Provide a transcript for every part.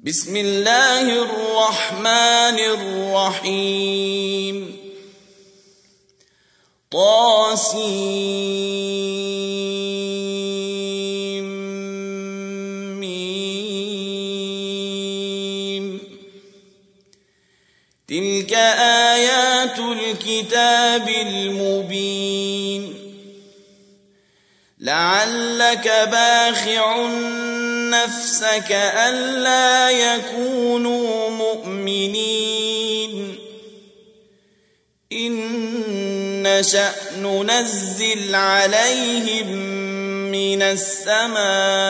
بسم الله الرحمن الرحيم طاسيم تلك آيات الكتاب المبين لعلك باخع نفسك ألا يكونوا مؤمنين إن نشأ ننزل عليهم من السماء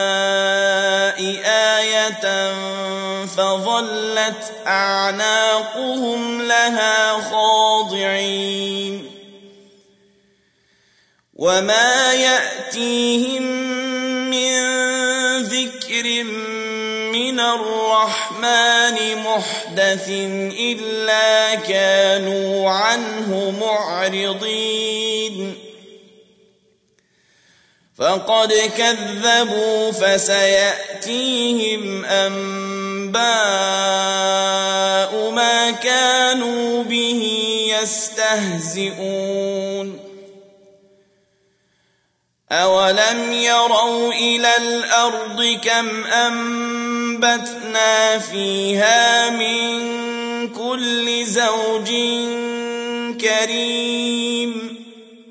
آية فظلت أعناقهم لها خاضعين وما يأتيهم من ذكر من الرحمن محدث إلا كانوا عنه معرضين فقد كذبوا فسيأتيهم أنباء ما كانوا به يستهزئون أولم يروا إلى الأرض كم أنبتنا فيها من كل زوج كريم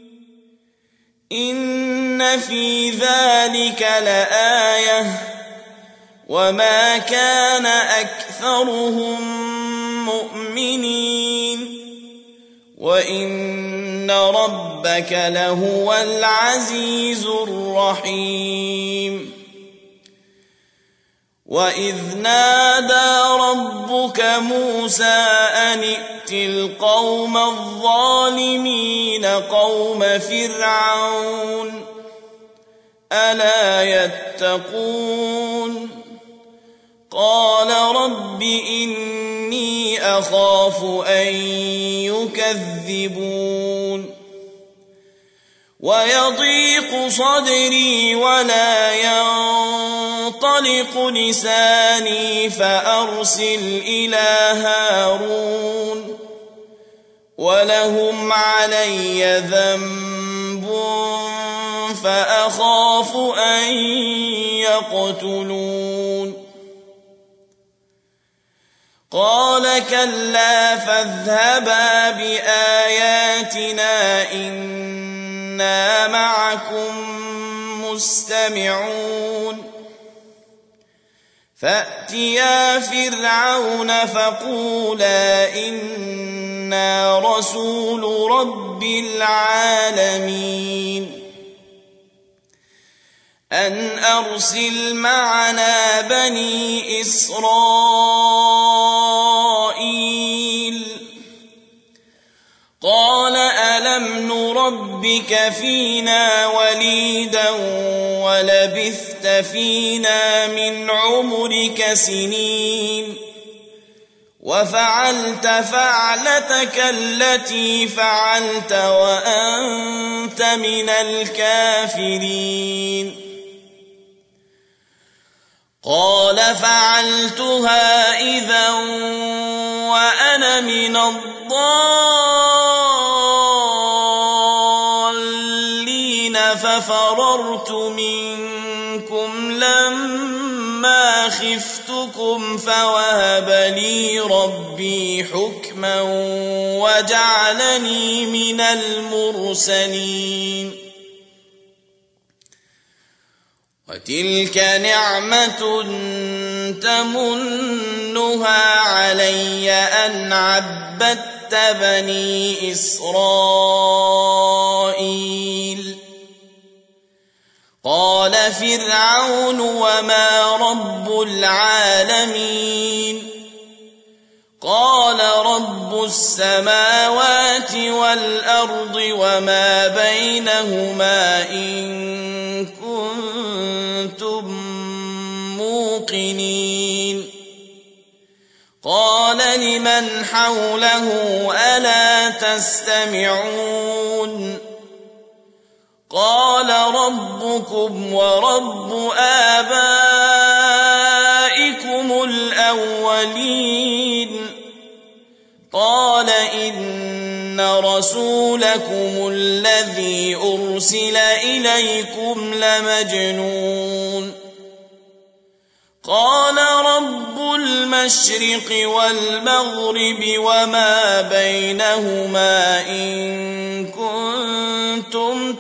إن في ذلك لآية وما كان أكثرهم مؤمنين وإن ربك لهو العزيز الرحيم وإذ نادى ربك موسى أن ائت القوم الظالمين قوم فرعون ألا يتقون قال رب إني أخاف أن يكذبون ويضيق صدري ولا ينطلق لساني فأرسل إلى هارون ولهم علي ذنب فأخاف أن يقتلون قال كلا فاذهبا بآياتنا إنا معكم مستمعون فأتيا فرعون فقولا إنا رسول رب العالمين أن أرسل معنا بني إسرائيل قال ألم نربك فينا وليدا ولبثت فينا من عمرك سنين وفعلت فعلتك التي فعلت وأنت من الكافرين قال فعلتها إذا وأنا من الضالين ففررت منكم لما خفتكم فوهب لي ربي حكما وجعلني من المرسلين وتلك نعمة تمنها علي أن عبدت بني إسرائيل قال فرعون وما رب العالمين قال رب السماوات والأرض وما بينهما إن كنتم موقنين قال لمن حوله ألا تستمعون قال ربكم ورب آبائكم الأولين قال إن رسولكم الذي أرسل إليكم لمجنون قال رب المشرق والمغرب وما بينهما إن كنتم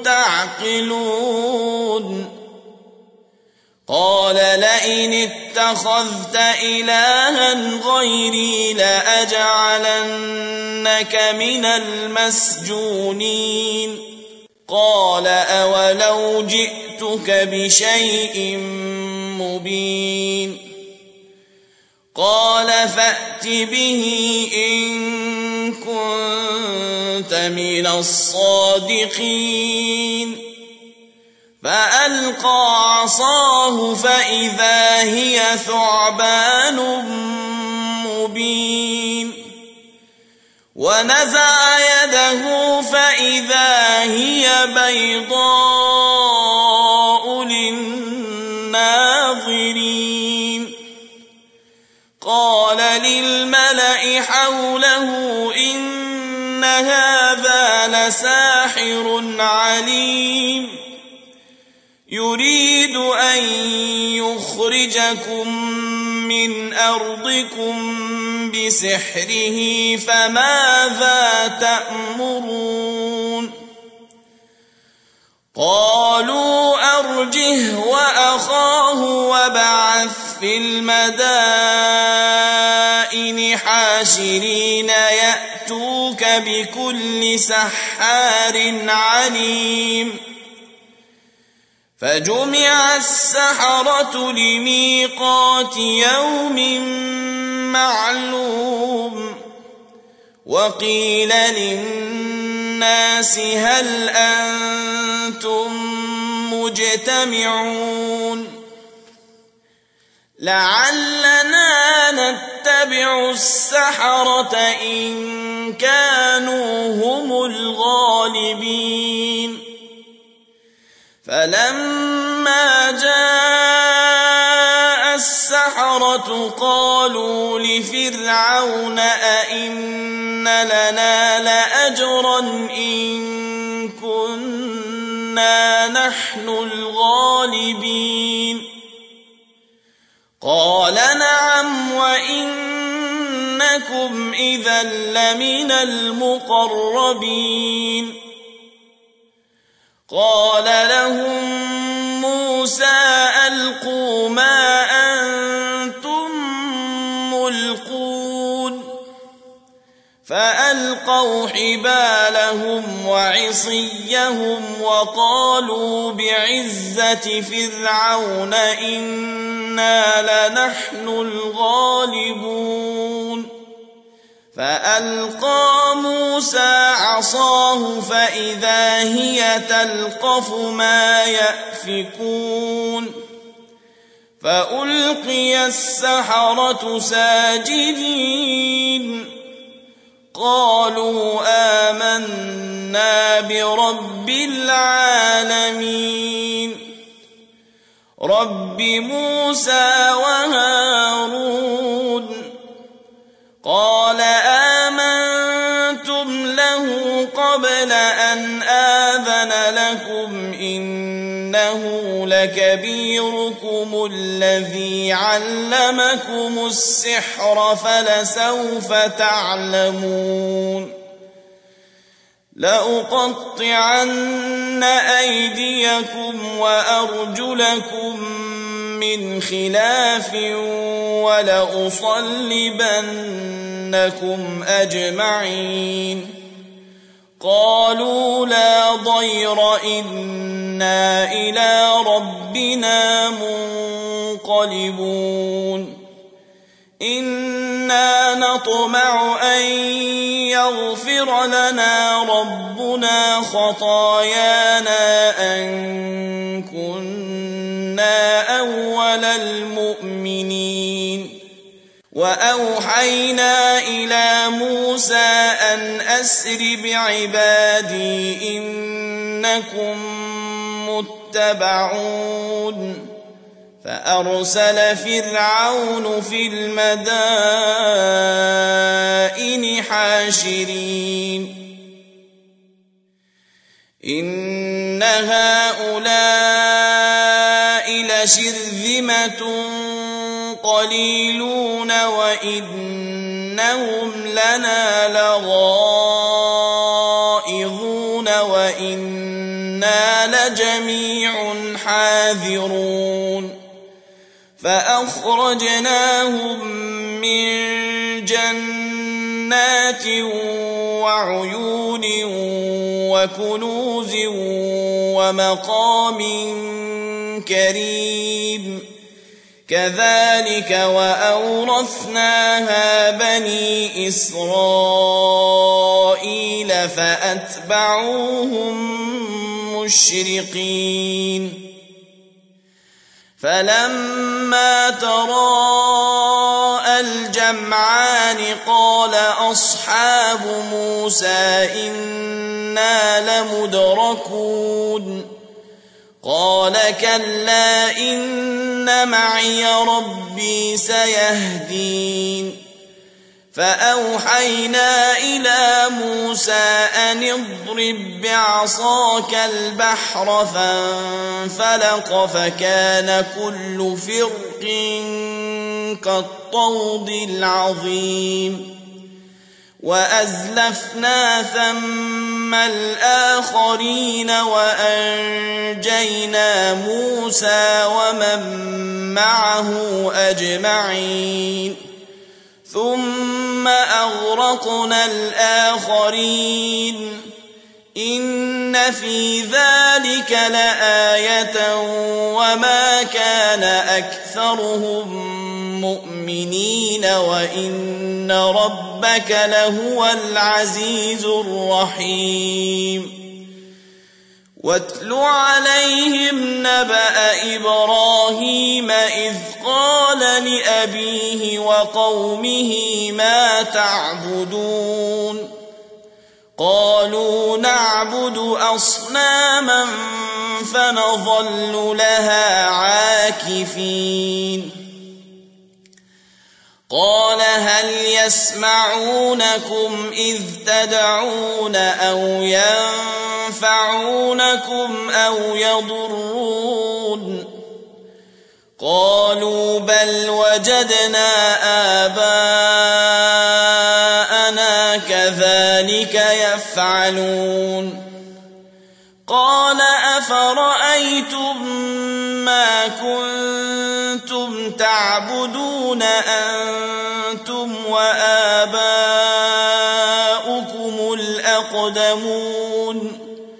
تعقلون قال لئن اتخذت إلها غيري لأجعلنك من المسجونين قال أولو جئتك بشيء مبين قال فأت به إن كنت من الصادقين فألقى عصاه فإذا هي ثعبان مبين ونزع يده فإذا هي بيضاء للناظرين قال للملأ حوله إن هذا لساحر عليم يريد أن يخرجكم من أرضكم بسحره فماذا تأمرون قالوا أرجه وأخاه وابعث في المدائن حاشرين يأتوك بكل سحار عليم فجمع السحرة لميقات يوم معلوم وقيل للناس هل أنتم مجتمعون لعلنا نتبع السحرة إن كانوا هم الغالبين فلما جاء السحرة قالوا لفرعون أئن لنا لأجرا إن كنا نحن الغالبين قال نعم وإنكم إذا لمن المقربين قال لهم موسى ألقوا ما أنتم ملقون فألقوا حبالهم وعصيهم وقالوا بعزة فرعون إنا لنحن الغالبون فألقى موسى عصاه فإذا هي تلقف ما يأفكون فألقي السحرة ساجدين قالوا آمنا برب العالمين رب موسى وهارون قال آمنتم له قبل أن آذن لكم إنه لكبيركم الذي علمكم السحر فلسوف تعلمون لأقطعن أيديكم وأرجلكم من خلاف ولأصلبنكم أجمعين قالوا لا ضير إنا إلى ربنا منقلبون إنا نطمع أن يغفر لنا ربنا خطايانا أن كنا أول المؤمنين وأوحينا إلى موسى أن أسر بعبادي إنكم متبعون فأرسل فرعون في المدائن حاشرين إن هؤلاء لشرذمة قليلون وإنهم لنا لغائظون وإنا لجميع حاذرون فأخرجناهم من جنات وعيون وكنوز ومقام كريم كذلك وأورثناها بني إسرائيل فأتبعوهم مشرقين فلما تراءى الجمعان قال أصحاب موسى إنا لمدركون قال كلا إن معي ربي سيهدين فأوحينا إلى موسى أن اضرب بعصاك البحر فانفلق فكان كل فرق كالطود العظيم وأزلفنا ثم الآخرين وأنجينا موسى ومن معه أجمعين ثم أغرقنا الآخرين إن في ذلك لآية وما كان أكثرهم مؤمنين وإن ربك لهو العزيز الرحيم واتل عليهم نبأ إبراهيم إذ قال لأبيه وقومه ما تعبدون قالوا نعبد أصناما فنظل لها عاكفين قال هل يسمعونكم إذ تدعون أو ينفعونكم أو يضرون قالوا بل وجدنا آباءنا كذلك يفعلون قال أفرأيتم ما كنتم تعبدون أنتم وآباؤكم الأقدمون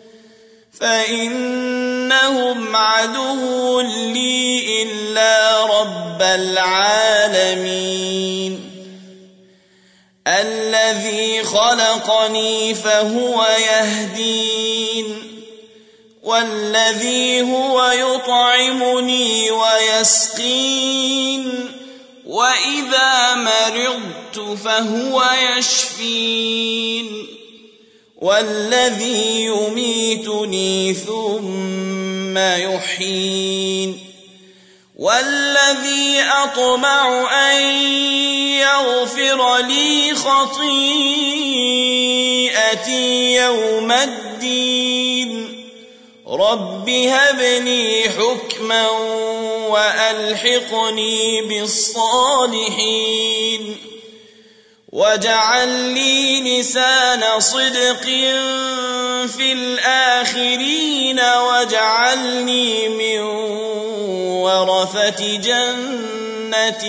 فإنهم عدو لي إلا رب العالمين الذي خلقني فهو يهدين والذي هو يطعمني ويسقين وإذا مرضت فهو يشفين والذي يميتني ثم يحيين والذي أطمع أن يغفر لي خطيئتي يوم الدين رب هب لي حكما وألحقني بالصالحين واجعل لي لسان صدق في الآخرين واجعلني من ورثة جنة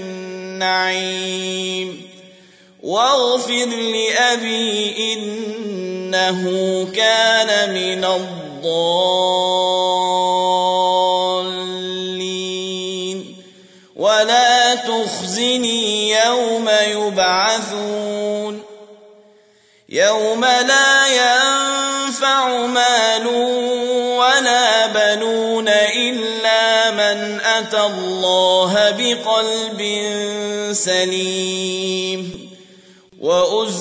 النعيم واغفر لأبي إنه كان من الضالين ولا تخزني يوم يبعثون يوم لا ينفع مال ولا بنون إلا من أتى الله بقلب سليم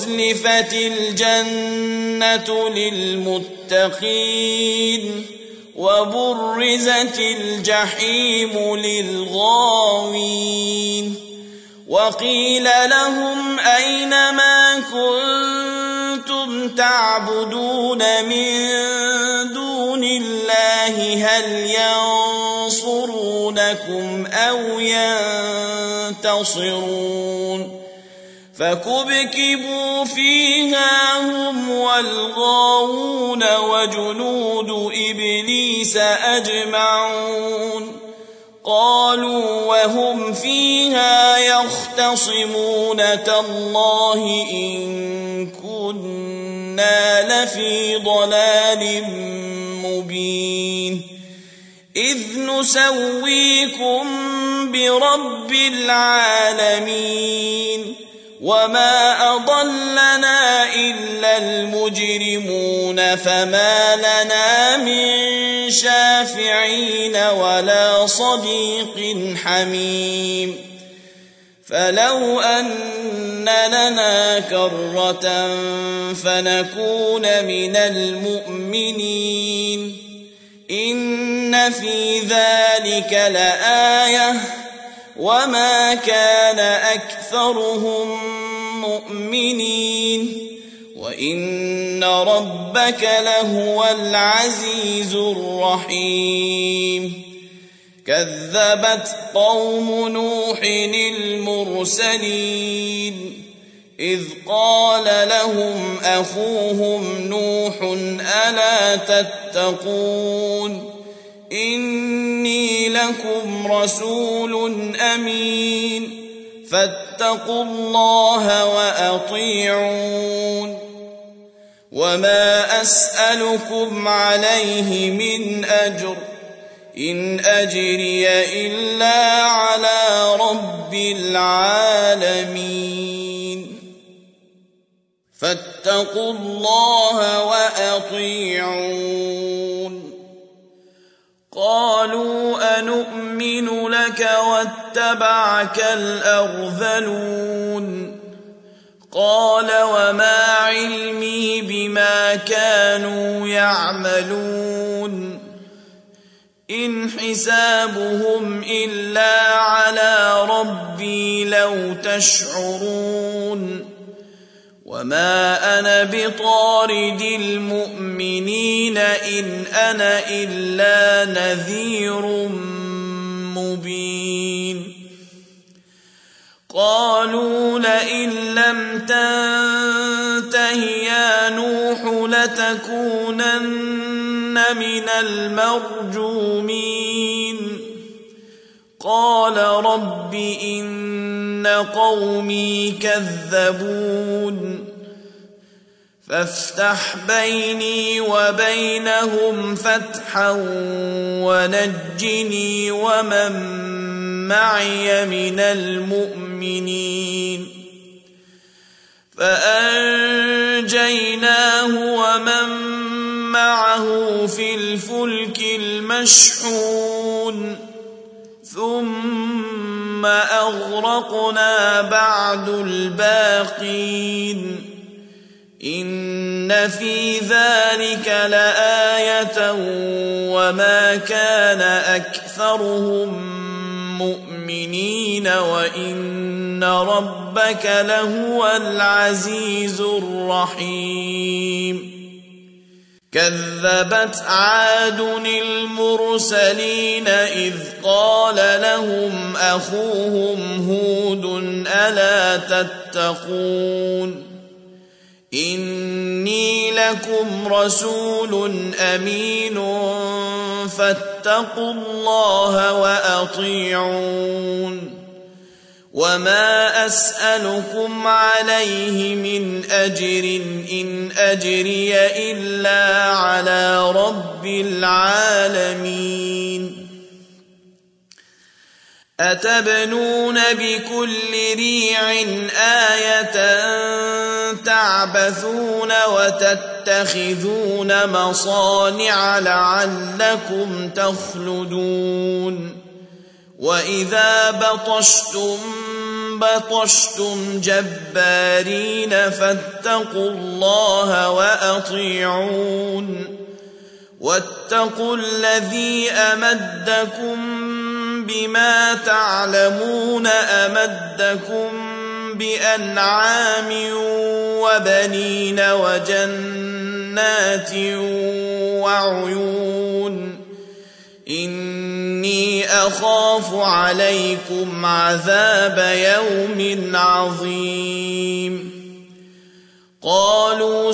وأزلفت الجنة للمتقين وبرزت الجحيم للغاوين وقيل لهم أين ما كنتم تعبدون من دون الله هل ينصرونكم أو ينتصرون فكبكبوا فيها هم والغاوون وجنود إبليس أجمعون قالوا وهم فيها يختصمون تالله إن كنا لفي ضلال مبين إذ نسويكم برب العالمين وما أضلنا إلا المجرمون فما لنا من شافعين ولا صديق حميم فلو أن لنا كرة فنكون من المؤمنين إن في ذلك لآية وما كان أكثرهم مؤمنين وإن ربك لهو العزيز الرحيم كذبت قوم نوح المرسلين إذ قال لهم أخوهم نوح ألا تتقون إني لكم رسول أمين فاتقوا الله وأطيعون وما أسألكم عليه من أجر إن أجري إلا على رب العالمين فاتقوا الله وأطيعون قالوا أنؤمن لك واتبعك الأرذلون قال وما علمي بما كانوا يعملون إن حسابهم إلا على ربي لو تشعرون وما أنا بطارد المؤمنين إن أنا إلا نذير مبين قالوا لئن لم تنته يا نوح لتكونن من المرجومين قال رب إن قومي كذبون فافتح بيني وبينهم فتحا ونجني ومن معي من المؤمنين فأنجيناه ومن معه في الفلك المشحون ثم أغرقنا بعد الباقين إن في ذلك لآية وما كان أكثرهم مؤمنين وإن ربك لهو العزيز الرحيم كذبت عاد المرسلين إذ قال لهم أخوهم هود ألا تتقون إني لكم رسول أمين فاتقوا الله وأطيعون وما أسألكم عليه من أجر إن أجري إلا على رب العالمين أتبنون بكل ريع آية تعبثون وتتخذون مصانع لعلكم تخلدون وإذا بطشتم جبارين فاتقوا الله وأطيعون واتقوا الذي أمدكم بما تعلمون أمدكم بأنعام وبنين وجنات وعيون إني أخاف عليكم عذاب يوم عظيم قالوا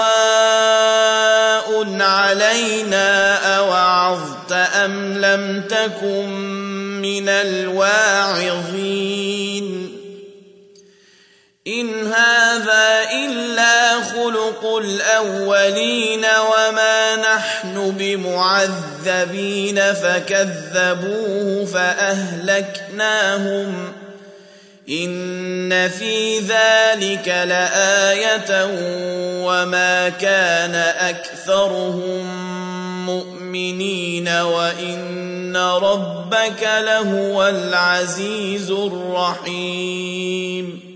سواء علينا أوعظت أم لم تكن من الواعظين إن هذا إلا خلق الأولين وما نحن بمعذبين فكذبوه فأهلكناهم إن في ذلك لآية وما كان أكثرهم مؤمنين وإن ربك لهو العزيز الرحيم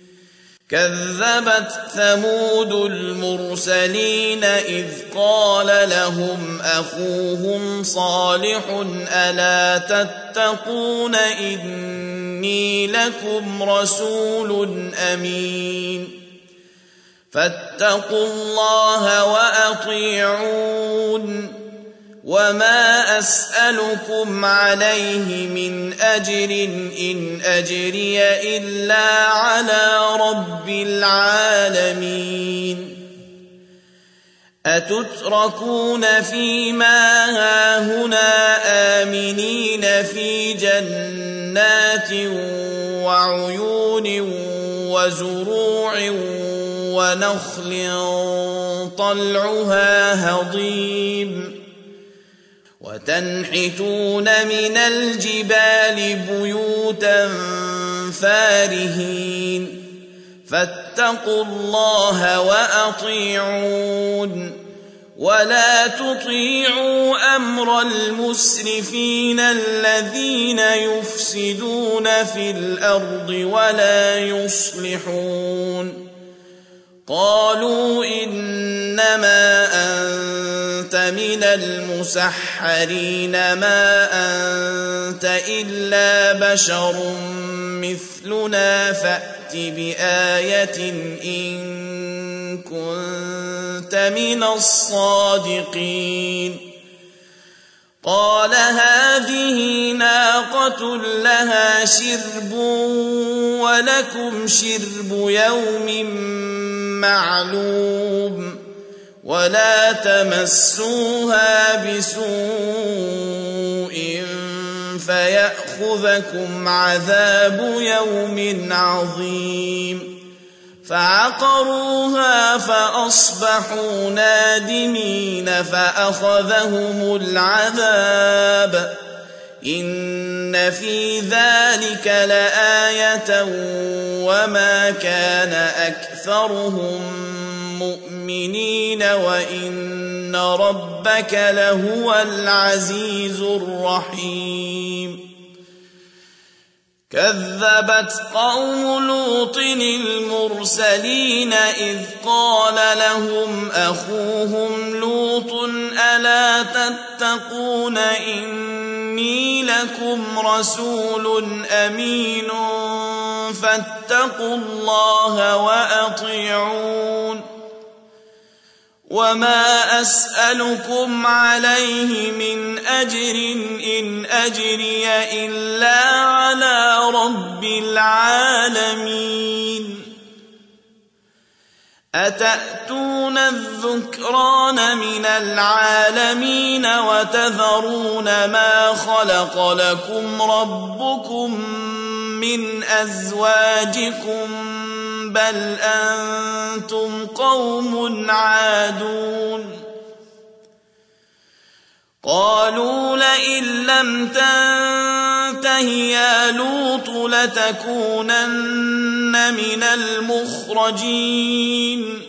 كذبت ثمود المرسلين إذ قال لهم أخوهم صالح ألا تتقون إني لكم رسول أمين فاتقوا الله وأطيعون وما أسألكم عليه من أجر إن أجري إلا على رب العالمين أتتركون فيما هاهنا آمنين في جنات وعيون وزروع ونخل طلعها هضيم وتنحتون من الجبال بيوتا فارهين فاتقوا الله وأطيعون ولا تطيعوا أمر المسرفين الذين يفسدون في الأرض ولا يصلحون قالوا إنما أنت من المسحرين ما أنت إلا بشر مثلنا فأت بآية إن كنت من الصادقين قال هذه ناقة لها شرب ولكم شرب يوم معلوم ولا تمسوها بسوء فيأخذكم عذاب يوم عظيم فعقروها فأصبحوا نادمين فأخذهم العذاب إن في ذلك لآية وما كان أكثرهم مؤمنين وإن ربك لهو العزيز الرحيم كذبت قوم لوط المرسلين إذ قال لهم أخوهم لوط ألا تتقون إني لكم رسول أمين فاتقوا الله وأطيعون وما أسألكم عليه من أجر إن أجري إلا على رب العالمين أتأتون الذكران من العالمين وتذرون ما خلق لكم ربكم من أزواجكم بل أنتم قوم عادون قالوا لئن لم تنته يا لوط لتكونن من المخرجين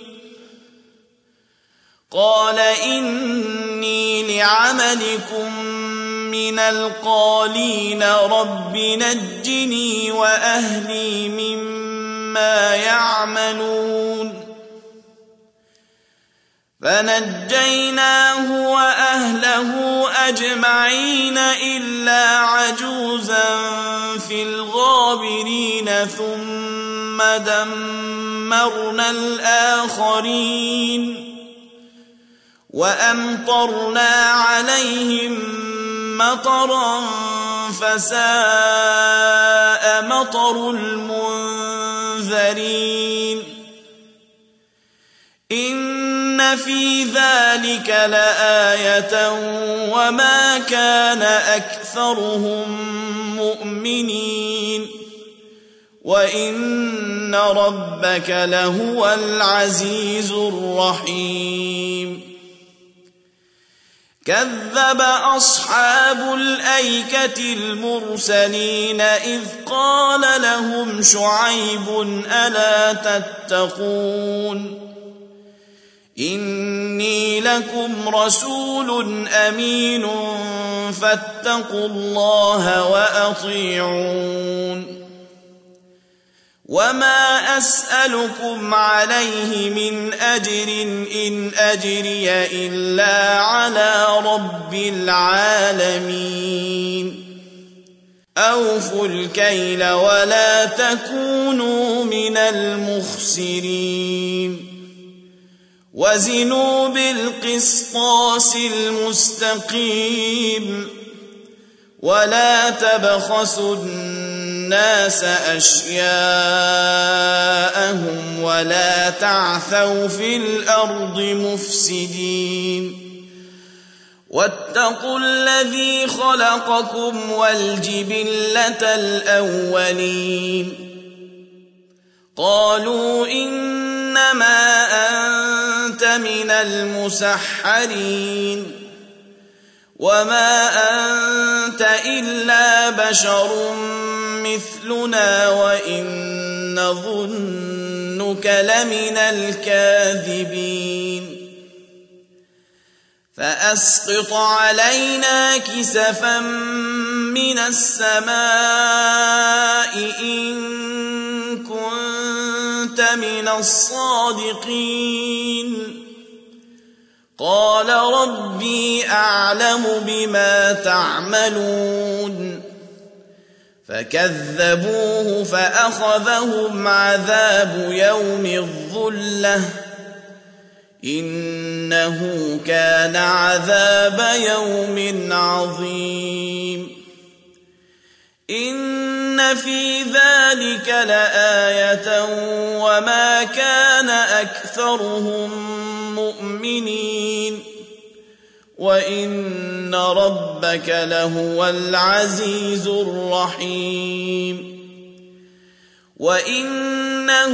قال إني لعملكم من القالين رب نجني وأهلي مما يعملون فنجيناه وأهله أجمعين إلا عجوزا في الغابرين ثم دمرنا الآخرين وأمطرنا عليهم مطرا فساء مطر المنذرين إن في ذلك لآية وما كان أكثرهم مؤمنين وإن ربك لهو العزيز الرحيم كذب أصحاب الأيكة المرسلين إذ قال لهم شعيب ألا تتقون إني لكم رسول أمين فاتقوا الله وأطيعون وما أسألكم عليه من أجر إن أجري إلا على رب العالمين أوفوا الكيل ولا تكونوا من المخسرين وزنوا بالقسطاس المستقيم ولا تبخسوا الناس أشياءهم ولا تعثوا في الأرض مفسدين واتقوا الذي خلقكم والجبلة الأولين قالوا إنما أنت من المسحرين وما أنت إلا بشر مثلنا وإن نظنك لمن الكاذبين فأسقط علينا كسفا من السماء إن كنت من الصادقين قال ربي أعلم بما تعملون فكذبوه فأخذهم عذاب يوم الظلة إنه كان عذاب يوم عظيم إن في ذلك لآية وما كان أكثرهم مؤمنين وإن ربك لهو العزيز الرحيم وإنه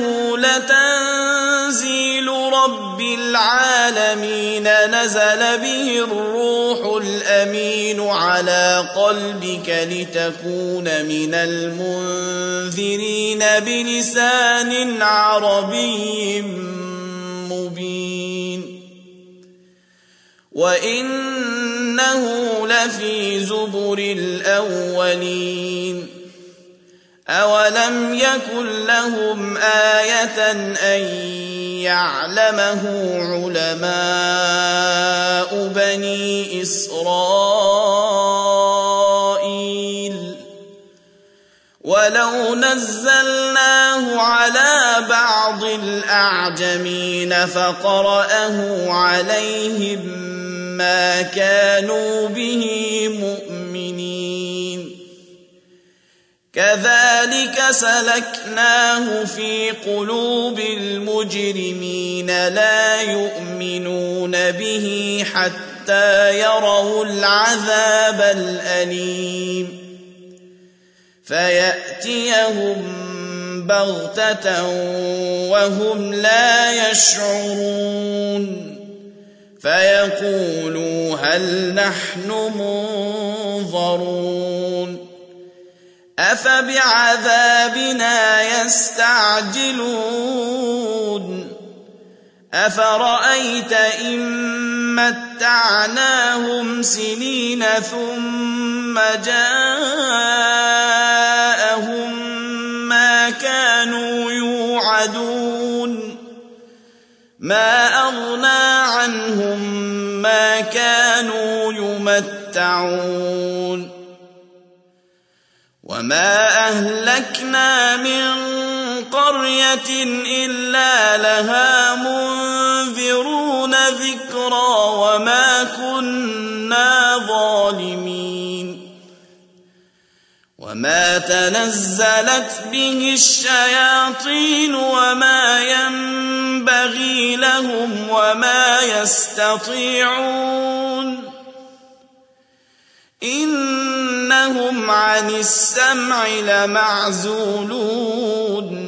لتنزيل رب العالمين نزل به الروح الأمين على قلبك لتكون من المنذرين بلسان عربي مبين وإنه لفي زبر الأولين أولم يكن لهم آية أن يعلمه علماء بني إسرائيل ولو نزلناه على بعض الأعجمين فقرأه عليهم ما كانوا به مؤمنين كذلك سلكناه في قلوب المجرمين لا يؤمنون به حتى يروا العذاب الأليم فيأتيهم بغتة وهم لا يشعرون فيقولوا هل نحن منظرون أفبعذابنا يستعجلون أفرأيت إن متعناهم سنين ثم جاءهم ما كانوا يوعدون ما أغنى عنهم ما كانوا يمتعون وما أهلكنا من قرية إلا لها منذرون ذكرى وما كنا ظالمين وما تنزلت به الشياطين وما ينبغي لهم وما يستطيعون إنهم عن السمع لمعزولون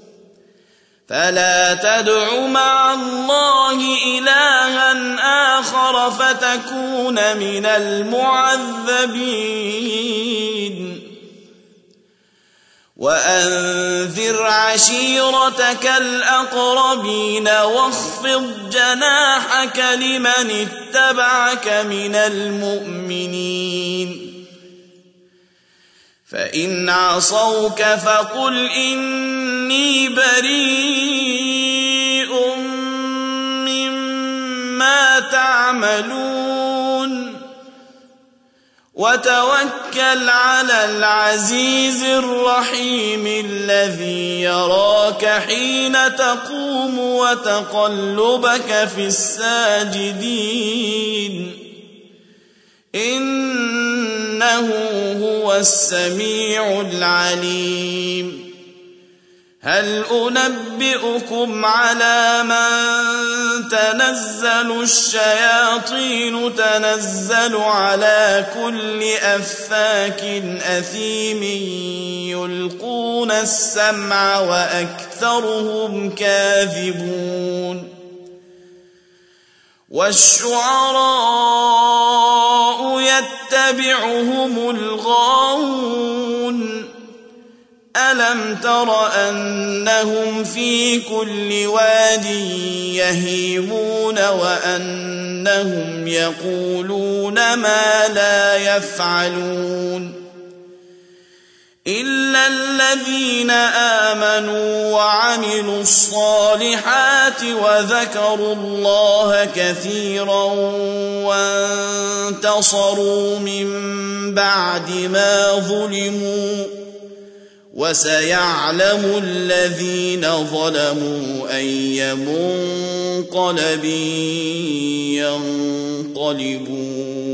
فلا تدع مع الله إلها آخر فتكون من المعذبين وأنذر عشيرتك الأقربين واخفض جناحك لمن اتبعك من المؤمنين فإن عصوك فقل إني بريء مما تعملون وتوكل على العزيز الرحيم الذي يراك حين تقوم وتقلبك في الساجدين إنه هو السميع العليم هل أنبئكم على من تنزل الشياطين تنزل على كل أفاك أثيم يلقون السمع وأكثرهم كاذبون والشعراء يتبعهم الغاوون ألم تر أنهم في كل واد يهيمون وأنهم يقولون ما لا يفعلون إلا الذين آمنوا وعملوا الصالحات وذكروا الله كثيرا وانتصروا من بعد ما ظلموا وسيعلم الذين ظلموا أي منقلب ينقلبون